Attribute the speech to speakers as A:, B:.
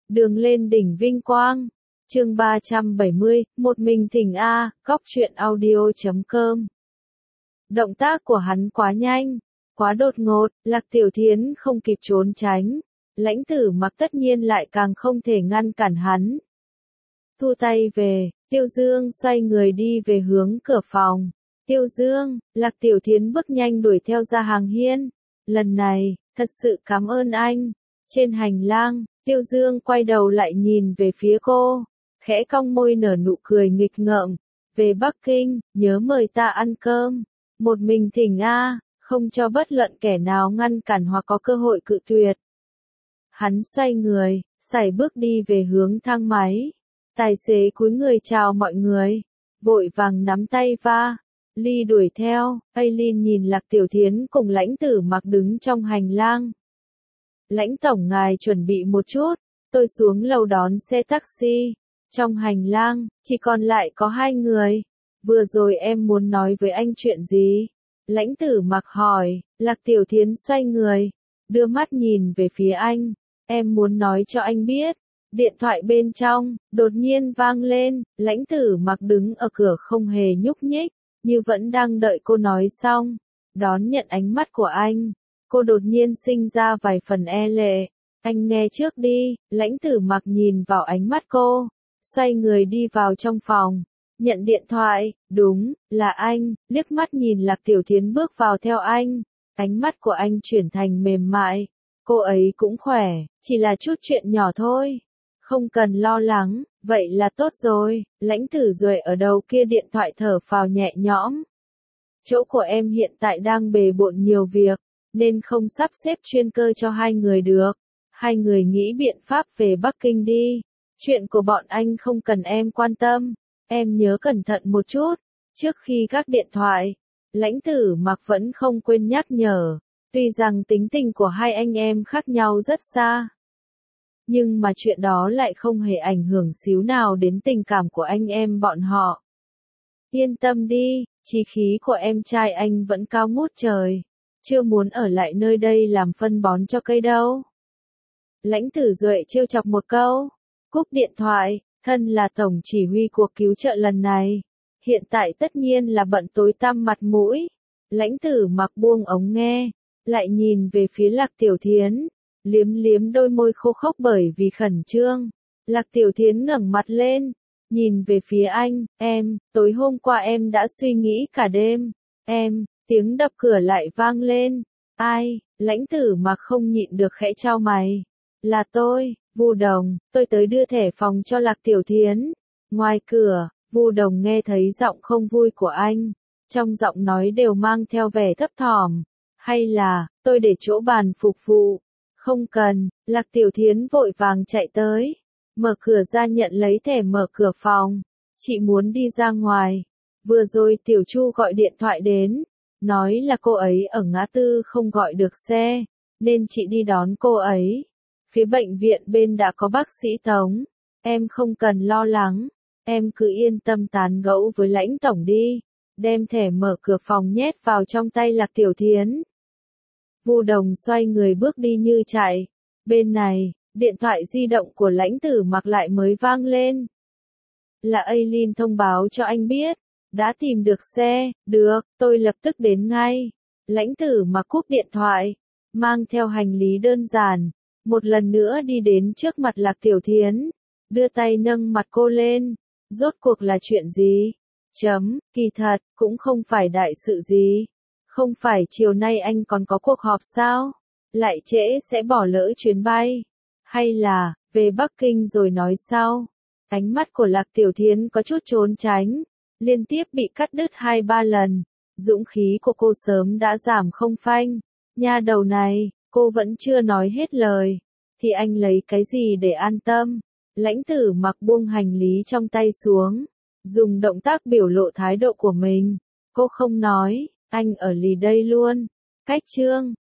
A: Đường lên đỉnh vinh quang. Chương 370, một mình thỉnh A, góc truyện audio.com. Động tác của hắn quá nhanh, quá đột ngột, Lạc Tiểu Thiến không kịp trốn tránh. Lãnh Tử Mặc tất nhiên lại càng không thể ngăn cản hắn. Thu tay về, Tiêu Dương xoay người đi về hướng cửa phòng. Tiêu Dương, Lạc Tiểu Thiến bước nhanh đuổi theo ra hàng hiên. Lần này, thật sự cảm ơn anh. Trên hành lang, Tiêu Dương quay đầu lại nhìn về phía cô, khẽ cong môi nở nụ cười nghịch ngợm. Về Bắc Kinh, nhớ mời ta ăn cơm. Một mình thỉnh A, không cho bất luận kẻ nào ngăn cản hoặc có cơ hội cự tuyệt. Hắn xoay người, sải bước đi về hướng thang máy. Tài xế cúi người chào mọi người, vội vàng nắm tay Ly đuổi theo. Aileen nhìn Lạc Tiểu Thiến cùng Lãnh Tử Mặc đứng trong hành lang. Lãnh tổng ngài chuẩn bị một chút, tôi xuống lầu đón xe taxi. Trong hành lang, chỉ còn lại có hai người. Vừa rồi em muốn nói với anh chuyện gì? Lãnh Tử Mặc hỏi. Lạc Tiểu Thiến xoay người, đưa mắt nhìn về phía anh. Em muốn nói cho anh biết. Điện thoại bên trong, đột nhiên vang lên. Lãnh Tử Mặc đứng ở cửa không hề nhúc nhích, như vẫn đang đợi cô nói xong. Đón nhận ánh mắt của anh, cô đột nhiên sinh ra vài phần e lệ. Anh nghe trước đi. Lãnh Tử Mặc nhìn vào ánh mắt cô, xoay người đi vào trong phòng, nhận điện thoại. Đúng, là anh. Liếc mắt nhìn Lạc Tiểu Thiến bước vào theo anh, ánh mắt của anh chuyển thành mềm mại. Cô ấy cũng khỏe, chỉ là chút chuyện nhỏ thôi, không cần lo lắng. Vậy là tốt rồi. Lãnh Tử Duệ ở đầu kia điện thoại thở phào nhẹ nhõm. Chỗ của em hiện tại đang bề bộn nhiều việc, nên không sắp xếp chuyên cơ cho hai người được. Hai người nghĩ biện pháp về Bắc Kinh đi. Chuyện của bọn anh không cần em quan tâm. Em nhớ cẩn thận một chút. Trước khi gác điện thoại, Lãnh Tử Mặc vẫn không quên nhắc nhở. Tuy rằng tính tình của hai anh em khác nhau rất xa, nhưng mà chuyện đó lại không hề ảnh hưởng xíu nào đến tình cảm của anh em bọn họ. Yên tâm đi, chí khí của em trai anh vẫn cao ngút trời. Chưa muốn ở lại nơi đây làm phân bón cho cây đâu. Lãnh Tử Duệ trêu chọc một câu. Cúp điện thoại. Thân là tổng chỉ huy cuộc cứu trợ lần này, hiện tại tất nhiên là bận tối tăm mặt mũi. Lãnh Tử Mặc buông ống nghe, lại nhìn về phía Lạc Tiểu Thiến, liếm liếm đôi môi khô khốc bởi vì khẩn trương. Lạc Tiểu Thiến ngẩng mặt lên, nhìn về phía anh. Em, tối hôm qua em đã suy nghĩ cả đêm. Em, tiếng đập cửa lại vang lên. Ai? Lãnh Tử Mặc không nhịn được khẽ chau mày. Là tôi, Vu Đồng, tôi tới đưa thẻ phòng cho Lạc Tiểu Thiến. Ngoài cửa, Vu Đồng nghe thấy giọng không vui của anh, trong giọng nói đều mang theo vẻ thấp thỏm. Hay là, tôi để chỗ bàn phục vụ? Không cần. Lạc Tiểu Thiến vội vàng chạy tới, mở cửa ra nhận lấy thẻ mở cửa phòng. Chị muốn đi ra ngoài. Vừa rồi Tiểu Chu gọi điện thoại đến, nói là cô ấy ở ngã tư không gọi được xe, nên chị đi đón cô ấy. Phía bệnh viện bên đã có bác sĩ Tống. Em không cần lo lắng. Em cứ yên tâm tán gẫu với Lãnh tổng đi. Đem thẻ mở cửa phòng nhét vào trong tay Lạc Tiểu Thiến. Vu Đồng xoay người bước đi như chạy. Bên này, điện thoại di động của Lãnh Tử Mặc lại mới vang lên. Là Aileen thông báo cho anh biết. Đã tìm được xe. Được, tôi lập tức đến ngay. Lãnh Tử Mặc cúp điện thoại, mang theo hành lý đơn giản, một lần nữa đi đến trước mặt Lạc Tiểu Thiến, đưa tay nâng mặt cô lên. Rốt cuộc là chuyện gì? Kỳ thật, cũng không phải đại sự gì. Không phải chiều nay anh còn có cuộc họp sao? Lại trễ sẽ bỏ lỡ chuyến bay. Hay là, về Bắc Kinh rồi nói sau? Ánh mắt của Lạc Tiểu Thiến có chút trốn tránh, liên tiếp bị cắt đứt 2-3 lần. Dũng khí của cô sớm đã giảm không phanh. Nha đầu này, cô vẫn chưa nói hết lời, thì anh lấy cái gì để an tâm? Lãnh Tử Mặc buông hành lý trong tay xuống, dùng động tác biểu lộ thái độ của mình. Cô không nói, anh ở lì đây luôn. Cách chương